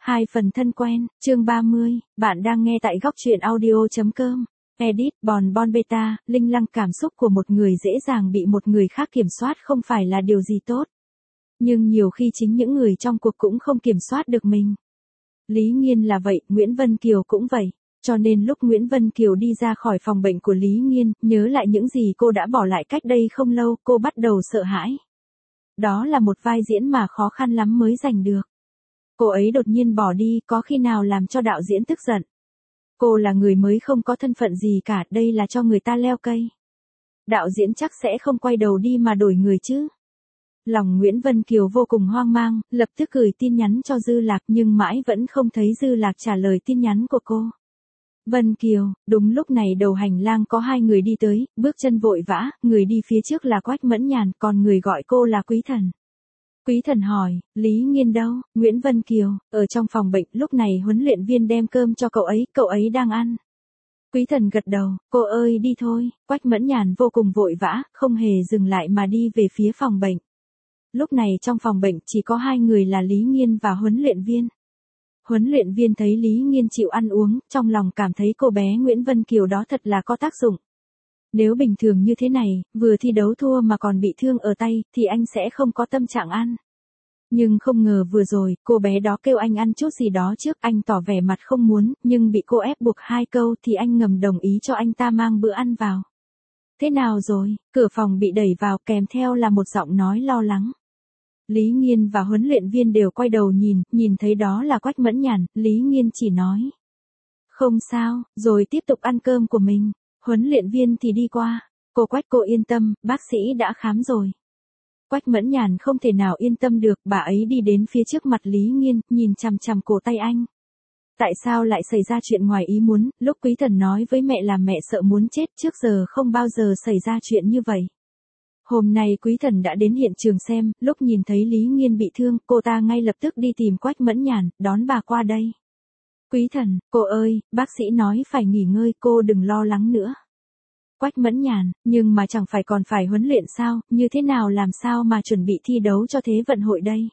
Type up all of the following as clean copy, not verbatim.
Hai phần thân quen, chương 30, bạn đang nghe tại góc truyện audio.com. Edit, Bon Beta, linh lăng cảm xúc của một người dễ dàng bị một người khác kiểm soát không phải là điều gì tốt. Nhưng nhiều khi chính những người trong cuộc cũng không kiểm soát được mình. Lý Nghiên là vậy, Nguyễn Vân Kiều cũng vậy. Cho nên lúc Nguyễn Vân Kiều đi ra khỏi phòng bệnh của Lý Nghiên, nhớ lại những gì cô đã bỏ lại cách đây không lâu, cô bắt đầu sợ hãi. Đó là một vai diễn mà khó khăn lắm mới giành được. Cô ấy đột nhiên bỏ đi, có khi nào làm cho đạo diễn tức giận. Cô là người mới không có thân phận gì cả, đây là cho người ta leo cây. Đạo diễn chắc sẽ không quay đầu đi mà đổi người chứ. Lòng Nguyễn Vân Kiều vô cùng hoang mang, lập tức gửi tin nhắn cho Dư Lạc nhưng mãi vẫn không thấy Dư Lạc trả lời tin nhắn của cô. Vân Kiều, đúng lúc này đầu hành lang có hai người đi tới, bước chân vội vã, người đi phía trước là Quách Mẫn Nhàn, còn người gọi cô là Quý Thần. Quý Thần hỏi, Lý Nghiên đâu? Nguyễn Vân Kiều, ở trong phòng bệnh, lúc này huấn luyện viên đem cơm cho cậu ấy đang ăn. Quý Thần gật đầu, cô ơi đi thôi, Quách Mẫn Nhàn vô cùng vội vã, không hề dừng lại mà đi về phía phòng bệnh. Lúc này trong phòng bệnh chỉ có hai người là Lý Nghiên và huấn luyện viên. Huấn luyện viên thấy Lý Nghiên chịu ăn uống, trong lòng cảm thấy cô bé Nguyễn Vân Kiều đó thật là có tác dụng. Nếu bình thường như thế này, vừa thi đấu thua mà còn bị thương ở tay, thì anh sẽ không có tâm trạng ăn. Nhưng không ngờ vừa rồi, cô bé đó kêu anh ăn chút gì đó trước, anh tỏ vẻ mặt không muốn, nhưng bị cô ép buộc hai câu thì anh ngầm đồng ý cho anh ta mang bữa ăn vào. Thế nào rồi? Cửa phòng bị đẩy vào kèm theo là một giọng nói lo lắng. Lý Nghiên và huấn luyện viên đều quay đầu nhìn thấy đó là Quách Mẫn Nhàn, Lý Nghiên chỉ nói. Không sao, rồi tiếp tục ăn cơm của mình. Huấn luyện viên thì đi qua. Cô Quách cô yên tâm, bác sĩ đã khám rồi. Quách Mẫn Nhàn không thể nào yên tâm được, bà ấy đi đến phía trước mặt Lý Nghiên, nhìn chằm chằm cổ tay anh. Tại sao lại xảy ra chuyện ngoài ý muốn, lúc Quý Thần nói với mẹ là mẹ sợ muốn chết, trước giờ không bao giờ xảy ra chuyện như vậy. Hôm nay Quý Thần đã đến hiện trường xem, lúc nhìn thấy Lý Nghiên bị thương, cô ta ngay lập tức đi tìm Quách Mẫn Nhàn, đón bà qua đây. Quý Thần, cô ơi, bác sĩ nói phải nghỉ ngơi, cô đừng lo lắng nữa. Quách Mẫn Nhàn, nhưng mà chẳng phải còn phải huấn luyện sao, như thế nào làm sao mà chuẩn bị thi đấu cho Thế vận hội đây?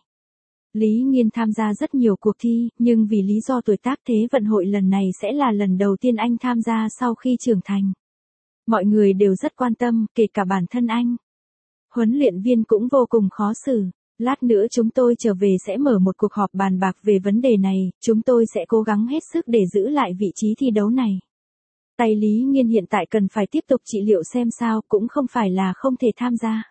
Lý Nghiên tham gia rất nhiều cuộc thi, nhưng vì lý do tuổi tác Thế vận hội lần này sẽ là lần đầu tiên anh tham gia sau khi trưởng thành. Mọi người đều rất quan tâm, kể cả bản thân anh. Huấn luyện viên cũng vô cùng khó xử. Lát nữa chúng tôi trở về sẽ mở một cuộc họp bàn bạc về vấn đề này, chúng tôi sẽ cố gắng hết sức để giữ lại vị trí thi đấu này. Tay Lý Nghiên hiện tại cần phải tiếp tục trị liệu xem sao, cũng không phải là không thể tham gia.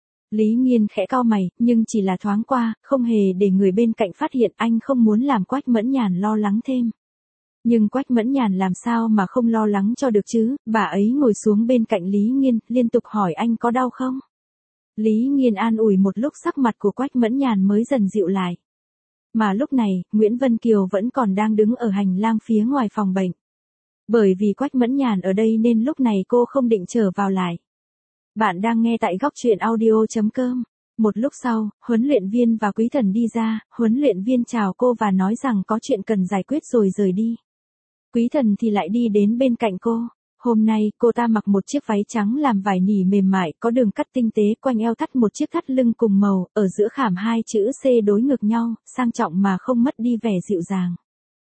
Lý Nghiên khẽ cau mày, nhưng chỉ là thoáng qua, không hề để người bên cạnh phát hiện, anh không muốn làm Quách Mẫn Nhàn lo lắng thêm. Nhưng Quách Mẫn Nhàn làm sao mà không lo lắng cho được chứ, bà ấy ngồi xuống bên cạnh Lý Nghiên, liên tục hỏi anh có đau không? Lý Nghiên an ủi một lúc sắc mặt của Quách Mẫn Nhàn mới dần dịu lại. Mà lúc này, Nguyễn Vân Kiều vẫn còn đang đứng ở hành lang phía ngoài phòng bệnh. Bởi vì Quách Mẫn Nhàn ở đây nên lúc này cô không định trở vào lại. Bạn đang nghe tại góc truyện audio.com. Một lúc sau, huấn luyện viên và Quý Thần đi ra, huấn luyện viên chào cô và nói rằng có chuyện cần giải quyết rồi rời đi. Quý Thần thì lại đi đến bên cạnh cô. Hôm nay, cô ta mặc một chiếc váy trắng làm vải nỉ mềm mại, có đường cắt tinh tế, quanh eo thắt một chiếc thắt lưng cùng màu, ở giữa khảm hai chữ C đối ngược nhau, sang trọng mà không mất đi vẻ dịu dàng.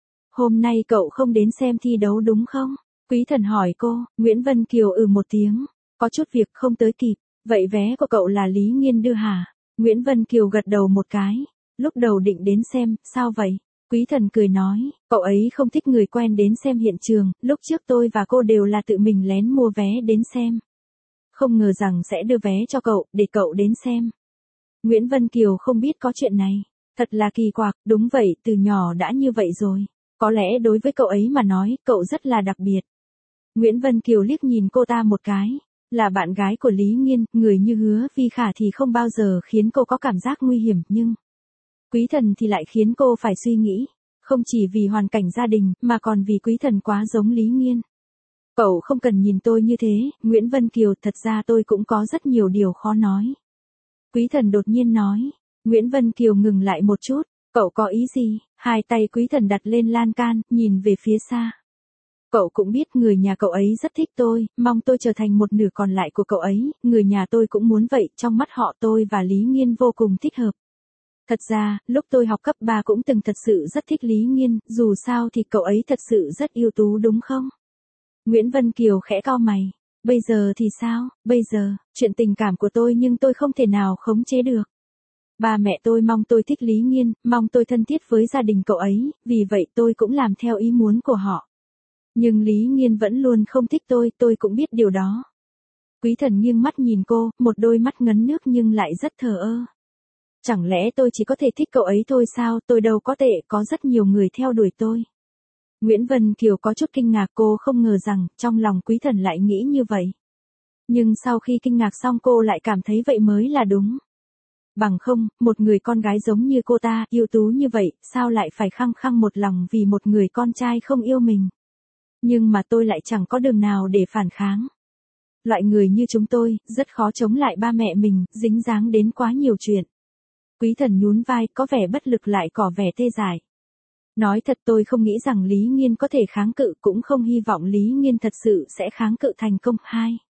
Hôm nay cậu không đến xem thi đấu đúng không? Quý Thần hỏi cô. Nguyễn Vân Kiều một tiếng. Có chút việc không tới kịp. Vậy vé của cậu là Lý Nghiên đưa hả? Nguyễn Vân Kiều gật đầu một cái. Lúc đầu định đến xem, sao vậy? Quý Thần cười nói, cậu ấy không thích người quen đến xem hiện trường, lúc trước tôi và cô đều là tự mình lén mua vé đến xem. Không ngờ rằng sẽ đưa vé cho cậu, để cậu đến xem. Nguyễn Vân Kiều không biết có chuyện này. Thật là kỳ quặc, đúng vậy, từ nhỏ đã như vậy rồi. Có lẽ đối với cậu ấy mà nói, cậu rất là đặc biệt. Nguyễn Vân Kiều liếc nhìn cô ta một cái. Là bạn gái của Lý Nghiên, người như Hứa Vi Khả thì không bao giờ khiến cô có cảm giác nguy hiểm, nhưng Quý Thần thì lại khiến cô phải suy nghĩ. Không chỉ vì hoàn cảnh gia đình, mà còn vì Quý Thần quá giống Lý Nghiên. Cậu không cần nhìn tôi như thế, Nguyễn Vân Kiều, thật ra tôi cũng có rất nhiều điều khó nói. Quý Thần đột nhiên nói. Nguyễn Vân Kiều ngừng lại một chút. Cậu có ý gì? Hai tay Quý Thần đặt lên lan can, nhìn về phía xa. Cậu cũng biết người nhà cậu ấy rất thích tôi, mong tôi trở thành một nửa còn lại của cậu ấy, người nhà tôi cũng muốn vậy, trong mắt họ tôi và Lý Nghiên vô cùng thích hợp. Thật ra, lúc tôi học cấp 3 cũng từng thật sự rất thích Lý Nghiên, dù sao thì cậu ấy thật sự rất ưu tú đúng không? Nguyễn Vân Kiều khẽ cau mày. Bây giờ thì sao? Bây giờ, chuyện tình cảm của tôi nhưng tôi không thể nào khống chế được. Ba mẹ tôi mong tôi thích Lý Nghiên, mong tôi thân thiết với gia đình cậu ấy, vì vậy tôi cũng làm theo ý muốn của họ. Nhưng Lý Nghiên vẫn luôn không thích tôi cũng biết điều đó. Quý Thần nghiêng mắt nhìn cô, một đôi mắt ngấn nước nhưng lại rất thờ ơ. Chẳng lẽ tôi chỉ có thể thích cậu ấy thôi sao, tôi đâu có tệ, có rất nhiều người theo đuổi tôi. Nguyễn Vân Kiều có chút kinh ngạc, cô không ngờ rằng, trong lòng Quý Thần lại nghĩ như vậy. Nhưng sau khi kinh ngạc xong cô lại cảm thấy vậy mới là đúng. Bằng không, một người con gái giống như cô ta, ưu tú như vậy, sao lại phải khăng khăng một lòng vì một người con trai không yêu mình. Nhưng mà tôi lại chẳng có đường nào để phản kháng. Loại người như chúng tôi, rất khó chống lại ba mẹ mình, dính dáng đến quá nhiều chuyện. Quý Thần nhún vai, có vẻ bất lực lại có vẻ tê dại. Nói thật tôi không nghĩ rằng Lý Nghiên có thể kháng cự, cũng không hy vọng Lý Nghiên thật sự sẽ kháng cự thành công.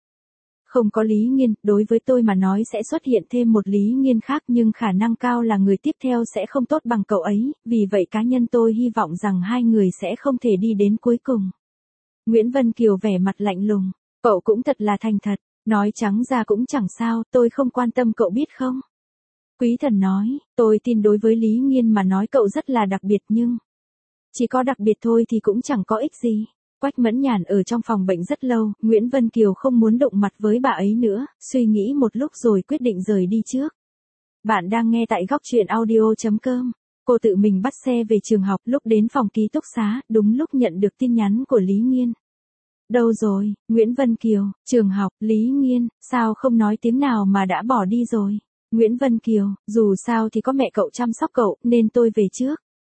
Không có Lý Nghiên, đối với tôi mà nói sẽ xuất hiện thêm một Lý Nghiên khác, nhưng khả năng cao là người tiếp theo sẽ không tốt bằng cậu ấy, vì vậy cá nhân tôi hy vọng rằng hai người sẽ không thể đi đến cuối cùng. Nguyễn Vân Kiều vẻ mặt lạnh lùng, cậu cũng thật là thành thật, nói trắng ra cũng chẳng sao, tôi không quan tâm cậu biết không. Quý Thần nói, tôi tin đối với Lý Nghiên mà nói cậu rất là đặc biệt nhưng chỉ có đặc biệt thôi thì cũng chẳng có ích gì. Quách Mẫn Nhàn ở trong phòng bệnh rất lâu, Nguyễn Vân Kiều không muốn đụng mặt với bà ấy nữa, suy nghĩ một lúc rồi quyết định rời đi trước. Bạn đang nghe tại góc truyện audio.com. Cô tự mình bắt xe về trường học, lúc đến phòng ký túc xá, đúng lúc nhận được tin nhắn của Lý Nghiên. Đâu rồi, Nguyễn Vân Kiều, trường học, Lý Nghiên, sao không nói tiếng nào mà đã bỏ đi rồi. Nguyễn Vân Kiều, dù sao thì có mẹ cậu chăm sóc cậu, nên tôi về trước.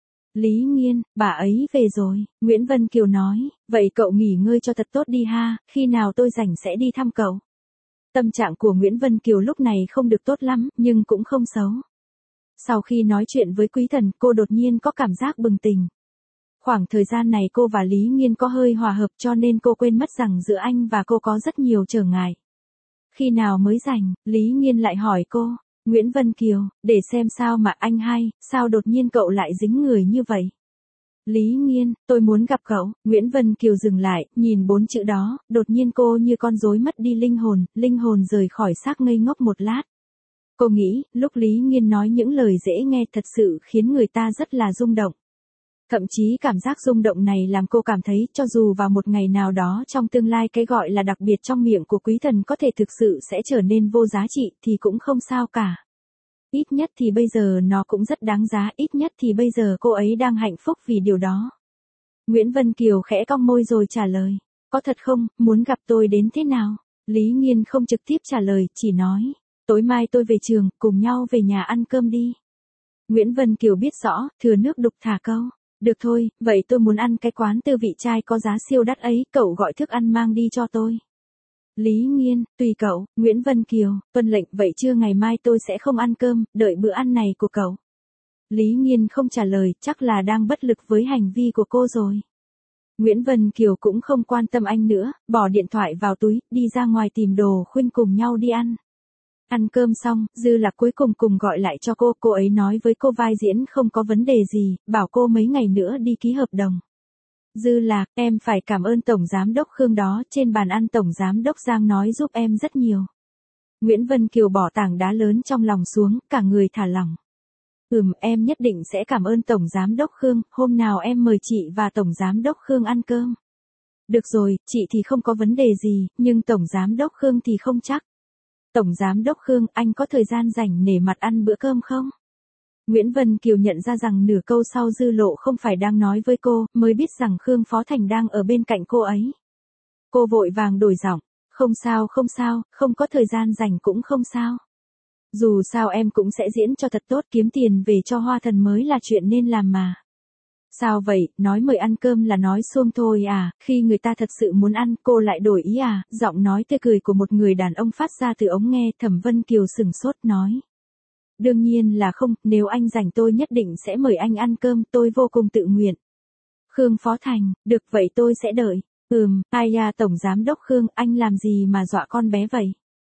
Lý Nghiên, bà ấy về rồi, Nguyễn Vân Kiều nói, vậy cậu nghỉ ngơi cho thật tốt đi ha, khi nào tôi rảnh sẽ đi thăm cậu. Tâm trạng của Nguyễn Vân Kiều lúc này không được tốt lắm, nhưng cũng không xấu. Sau khi nói chuyện với Quý Thần, cô đột nhiên có cảm giác bừng tỉnh. Khoảng thời gian này cô và Lý Nghiên có hơi hòa hợp cho nên cô quên mất rằng giữa anh và cô có rất nhiều trở ngại. Khi nào mới rảnh, Lý Nghiên lại hỏi cô. Nguyễn Vân Kiều, để xem sao mà anh hay, sao đột nhiên cậu lại dính người như vậy? Lý Nghiên, tôi muốn gặp cậu. Nguyễn Vân Kiều dừng lại, nhìn 4 chữ đó, đột nhiên cô như con rối mất đi linh hồn rời khỏi xác ngây ngốc một lát. Cô nghĩ, lúc Lý Nghiên nói những lời dễ nghe thật sự khiến người ta rất là rung động. Thậm chí cảm giác rung động này làm cô cảm thấy cho dù vào một ngày nào đó trong tương lai cái gọi là đặc biệt trong miệng của Quý Thần có thể thực sự sẽ trở nên vô giá trị thì cũng không sao cả. Ít nhất thì bây giờ nó cũng rất đáng giá, ít nhất thì bây giờ cô ấy đang hạnh phúc vì điều đó. Nguyễn Vân Kiều khẽ cong môi rồi trả lời, có thật không, muốn gặp tôi đến thế nào? Lý Nghiên không trực tiếp trả lời, chỉ nói, tối mai tôi về trường, cùng nhau về nhà ăn cơm đi. Nguyễn Vân Kiều biết rõ, thừa nước đục thả câu. Được thôi, vậy tôi muốn ăn cái quán tư vị trai có giá siêu đắt ấy, cậu gọi thức ăn mang đi cho tôi. Lý Nghiên, tùy cậu. Nguyễn Vân Kiều, tuân lệnh, vậy trưa ngày mai tôi sẽ không ăn cơm, đợi bữa ăn này của cậu. Lý Nghiên không trả lời, chắc là đang bất lực với hành vi của cô rồi. Nguyễn Vân Kiều cũng không quan tâm anh nữa, bỏ điện thoại vào túi, đi ra ngoài tìm đồ khuyên cùng nhau đi ăn. Ăn cơm xong, Dư Lạc cuối cùng gọi lại cho cô ấy nói với cô vai diễn không có vấn đề gì, bảo cô mấy ngày nữa đi ký hợp đồng. Dư Lạc, em phải cảm ơn Tổng Giám đốc Khương đó, trên bàn ăn Tổng Giám đốc Giang nói giúp em rất nhiều. Nguyễn Vân Kiều bỏ tảng đá lớn trong lòng xuống, cả người thả lỏng. Em nhất định sẽ cảm ơn Tổng Giám đốc Khương, hôm nào em mời chị và Tổng Giám đốc Khương ăn cơm. Được rồi, chị thì không có vấn đề gì, nhưng Tổng Giám đốc Khương thì không chắc. Tổng Giám đốc Khương, anh có thời gian rảnh nể mặt ăn bữa cơm không? Nguyễn Vân Kiều nhận ra rằng nửa câu sau Dư Lộ không phải đang nói với cô, mới biết rằng Khương Phó Thành đang ở bên cạnh cô ấy. Cô vội vàng đổi giọng, không sao, không có thời gian rảnh cũng không sao. Dù sao em cũng sẽ diễn cho thật tốt, kiếm tiền về cho Hoa Thần mới là chuyện nên làm mà. Sao vậy, nói mời ăn cơm là nói suông thôi à, khi người ta thật sự muốn ăn, cô lại đổi ý à, giọng nói tươi cười của một người đàn ông phát ra từ ống nghe, Thẩm Vân Kiều sừng sốt nói. Đương nhiên là không, nếu anh rảnh tôi nhất định sẽ mời anh ăn cơm, tôi vô cùng tự nguyện. Khương Phó Thành, được vậy tôi sẽ đợi. Ai à Tổng Giám đốc Khương, anh làm gì mà dọa con bé vậy?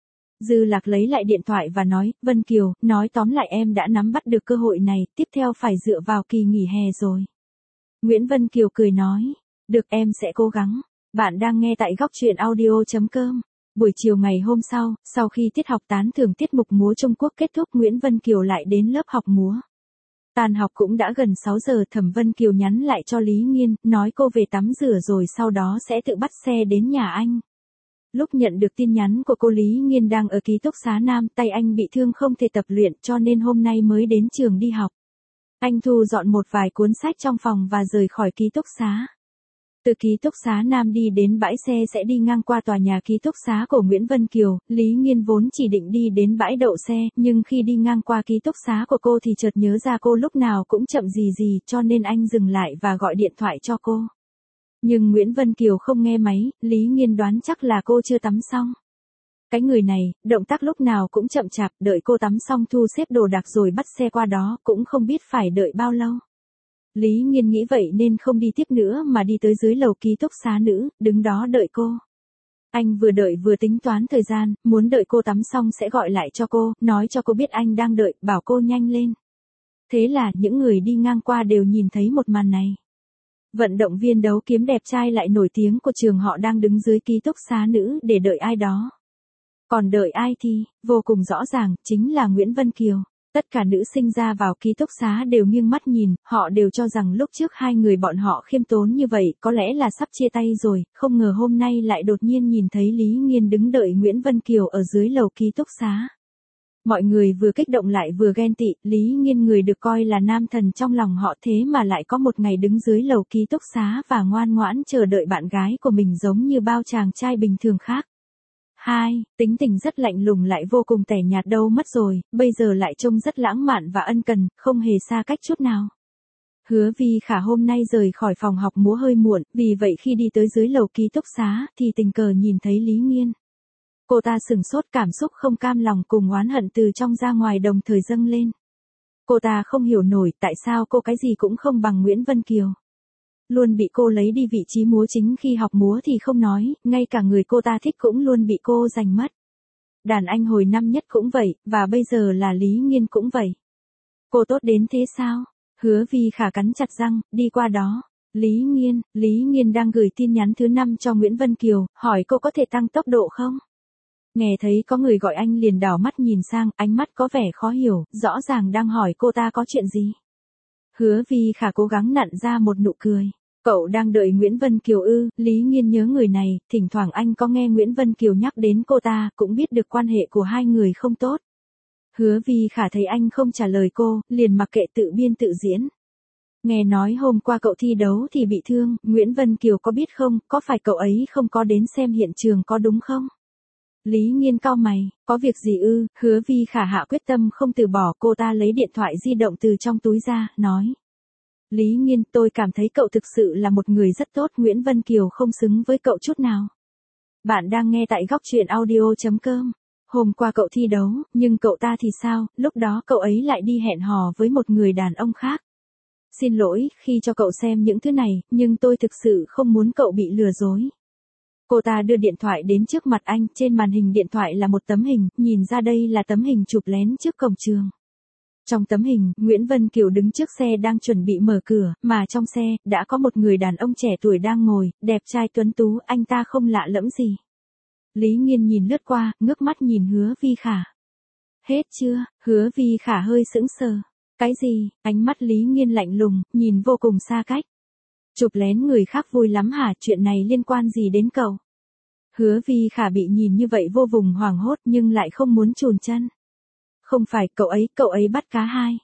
Dư Lạc lấy lại điện thoại và nói, Vân Kiều, nói tóm lại em đã nắm bắt được cơ hội này, tiếp theo phải dựa vào kỳ nghỉ hè rồi. Nguyễn Vân Kiều cười nói, được em sẽ cố gắng. Bạn đang nghe tại góc truyện audio.com. Buổi chiều ngày hôm sau khi tiết học tán thưởng tiết mục múa Trung Quốc kết thúc, Nguyễn Vân Kiều lại đến lớp học múa. Tan học cũng đã gần 6 giờ, Thẩm Vân Kiều nhắn lại cho Lý Nghiên, nói cô về tắm rửa rồi sau đó sẽ tự bắt xe đến nhà anh. Lúc nhận được tin nhắn của cô, Lý Nghiên đang ở ký túc xá Nam, tay anh bị thương không thể tập luyện cho nên hôm nay mới đến trường đi học. Anh thu dọn một vài cuốn sách trong phòng và rời khỏi ký túc xá. Từ ký túc xá Nam đi đến bãi xe sẽ đi ngang qua tòa nhà ký túc xá của Nguyễn Vân Kiều, Lý Nghiên vốn chỉ định đi đến bãi đậu xe, nhưng khi đi ngang qua ký túc xá của cô thì chợt nhớ ra cô lúc nào cũng chậm gì cho nên anh dừng lại và gọi điện thoại cho cô. Nhưng Nguyễn Vân Kiều không nghe máy, Lý Nghiên đoán chắc là cô chưa tắm xong. Cái người này, động tác lúc nào cũng chậm chạp, đợi cô tắm xong thu xếp đồ đạc rồi bắt xe qua đó, cũng không biết phải đợi bao lâu. Lý Nghiên nghĩ vậy nên không đi tiếp nữa mà đi tới dưới lầu ký túc xá nữ, đứng đó đợi cô. Anh vừa đợi vừa tính toán thời gian, muốn đợi cô tắm xong sẽ gọi lại cho cô, nói cho cô biết anh đang đợi, bảo cô nhanh lên. Thế là những người đi ngang qua đều nhìn thấy một màn này. Vận động viên đấu kiếm đẹp trai lại nổi tiếng của trường họ đang đứng dưới ký túc xá nữ để đợi ai đó. Còn đợi ai thì, vô cùng rõ ràng, chính là Nguyễn Vân Kiều. Tất cả nữ sinh ra vào ký túc xá đều nghiêng mắt nhìn, họ đều cho rằng lúc trước hai người bọn họ khiêm tốn như vậy, có lẽ là sắp chia tay rồi, không ngờ hôm nay lại đột nhiên nhìn thấy Lý Nghiên đứng đợi Nguyễn Vân Kiều ở dưới lầu ký túc xá. Mọi người vừa kích động lại vừa ghen tị, Lý Nghiên người được coi là nam thần trong lòng họ thế mà lại có một ngày đứng dưới lầu ký túc xá và ngoan ngoãn chờ đợi bạn gái của mình giống như bao chàng trai bình thường khác. 2. Tính tình rất lạnh lùng lại vô cùng tẻ nhạt đâu mất rồi, bây giờ lại trông rất lãng mạn và ân cần, không hề xa cách chút nào. Hứa Vi Khả hôm nay rời khỏi phòng học múa hơi muộn, vì vậy khi đi tới dưới lầu ký túc xá thì tình cờ nhìn thấy Lý Nghiên. Cô ta sửng sốt, cảm xúc không cam lòng cùng oán hận từ trong ra ngoài đồng thời dâng lên. Cô ta không hiểu nổi tại sao cô cái gì cũng không bằng Nguyễn Vân Kiều. Luôn bị cô lấy đi vị trí múa chính, khi học múa thì không nói, ngay cả người cô ta thích cũng luôn bị cô giành mất. Đàn anh hồi năm nhất cũng vậy, và bây giờ là Lý Nghiên cũng vậy. Cô tốt đến thế sao? Hứa Vi Khả cắn chặt răng, đi qua đó. Lý Nghiên đang gửi tin nhắn thứ 5 cho Nguyễn Vân Kiều, hỏi cô có thể tăng tốc độ không? Nghe thấy có người gọi anh liền đảo mắt nhìn sang, ánh mắt có vẻ khó hiểu, rõ ràng đang hỏi cô ta có chuyện gì. Hứa Vi Khả cố gắng nặn ra một nụ cười. Cậu đang đợi Nguyễn Vân Kiều ư? Lý Nghiên nhớ người này, thỉnh thoảng anh có nghe Nguyễn Vân Kiều nhắc đến cô ta, cũng biết được quan hệ của hai người không tốt. Hứa Vi Khả thấy anh không trả lời cô, liền mặc kệ tự biên tự diễn. Nghe nói hôm qua cậu thi đấu thì bị thương, Nguyễn Vân Kiều có biết không, có phải cậu ấy không có đến xem hiện trường có đúng không? Lý Nghiên cau mày, có việc gì ư? Hứa Vi Khả hạ quyết tâm không từ bỏ, cô ta lấy điện thoại di động từ trong túi ra, nói. Lý Nghiên, tôi cảm thấy cậu thực sự là một người rất tốt, Nguyễn Vân Kiều không xứng với cậu chút nào. Bạn đang nghe tại góc truyện audio.com. Hôm qua cậu thi đấu, nhưng cậu ta thì sao, lúc đó cậu ấy lại đi hẹn hò với một người đàn ông khác. Xin lỗi, khi cho cậu xem những thứ này, nhưng tôi thực sự không muốn cậu bị lừa dối. Cô ta đưa điện thoại đến trước mặt anh, trên màn hình điện thoại là một tấm hình, nhìn ra đây là tấm hình chụp lén trước cổng trường. Trong tấm hình, Nguyễn Vân Kiều đứng trước xe đang chuẩn bị mở cửa, mà trong xe, đã có một người đàn ông trẻ tuổi đang ngồi, đẹp trai tuấn tú, anh ta không lạ lẫm gì. Lý Nghiên nhìn lướt qua, ngước mắt nhìn Hứa Vi Khả. Hết chưa? Hứa Vi Khả hơi sững sờ. Cái gì? Ánh mắt Lý Nghiên lạnh lùng, nhìn vô cùng xa cách. Chụp lén người khác vui lắm hả? Chuyện này liên quan gì đến cậu? Hứa Vi Khả bị nhìn như vậy vô vùng hoảng hốt nhưng lại không muốn chùn chân. Không phải, cậu ấy bắt cá hai.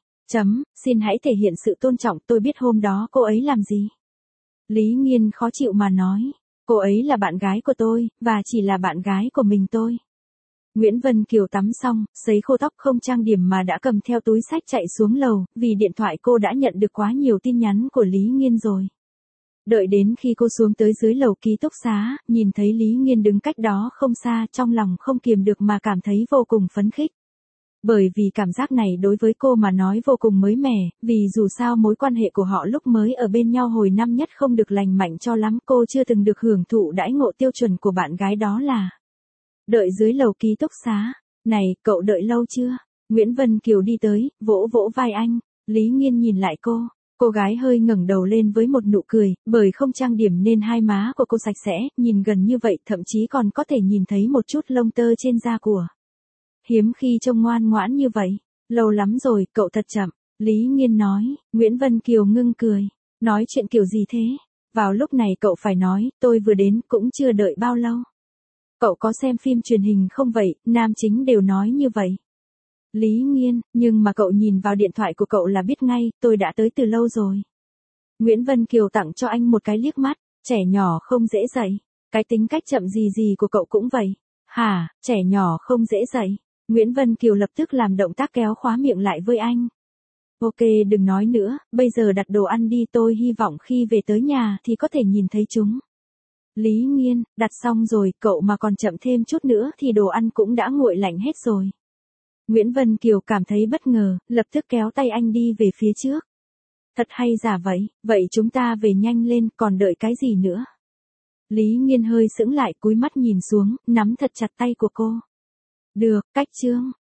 Xin hãy thể hiện sự tôn trọng, tôi biết hôm đó cô ấy làm gì. Lý Nghiên khó chịu mà nói, cô ấy là bạn gái của tôi, và chỉ là bạn gái của mình tôi. Nguyễn Vân Kiều tắm xong, sấy khô tóc không trang điểm mà đã cầm theo túi xách chạy xuống lầu, vì điện thoại cô đã nhận được quá nhiều tin nhắn của Lý Nghiên rồi. Đợi đến khi cô xuống tới dưới lầu ký túc xá, nhìn thấy Lý Nghiên đứng cách đó không xa, trong lòng không kiềm được mà cảm thấy vô cùng phấn khích. Bởi vì cảm giác này đối với cô mà nói vô cùng mới mẻ, vì dù sao mối quan hệ của họ lúc mới ở bên nhau hồi năm nhất không được lành mạnh cho lắm, cô chưa từng được hưởng thụ đãi ngộ tiêu chuẩn của bạn gái đó là đợi dưới lầu ký túc xá. Này, cậu đợi lâu chưa? Nguyễn Vân Kiều đi tới, vỗ vỗ vai anh. Lý Nghiên nhìn lại cô. Cô gái hơi ngẩng đầu lên với một nụ cười, bởi không trang điểm nên hai má của cô sạch sẽ, nhìn gần như vậy thậm chí còn có thể nhìn thấy một chút lông tơ trên da của. Hiếm khi trông ngoan ngoãn như vậy. Lâu lắm rồi, cậu thật chậm. Lý Nghiên nói. Nguyễn Vân Kiều ngưng cười. Nói chuyện kiểu gì thế? Vào lúc này cậu phải nói, tôi vừa đến cũng chưa đợi bao lâu. Cậu có xem phim truyền hình không vậy, nam chính đều nói như vậy. Lý Nghiên, nhưng mà cậu nhìn vào điện thoại của cậu là biết ngay, tôi đã tới từ lâu rồi. Nguyễn Vân Kiều tặng cho anh một cái liếc mắt, trẻ nhỏ không dễ dạy. Cái tính cách chậm gì gì của cậu cũng vậy. Hả, trẻ nhỏ không dễ dạy. Nguyễn Vân Kiều lập tức làm động tác kéo khóa miệng lại với anh. Ok, đừng nói nữa, bây giờ đặt đồ ăn đi, tôi hy vọng khi về tới nhà thì có thể nhìn thấy chúng. Lý Nghiên, đặt xong rồi, cậu mà còn chậm thêm chút nữa thì đồ ăn cũng đã nguội lạnh hết rồi. Nguyễn Vân Kiều cảm thấy bất ngờ, lập tức kéo tay anh đi về phía trước. Thật hay giả vậy, vậy chúng ta về nhanh lên, còn đợi cái gì nữa? Lý Nghiên hơi sững lại, cúi mắt nhìn xuống, nắm thật chặt tay của cô. Được, cách chương.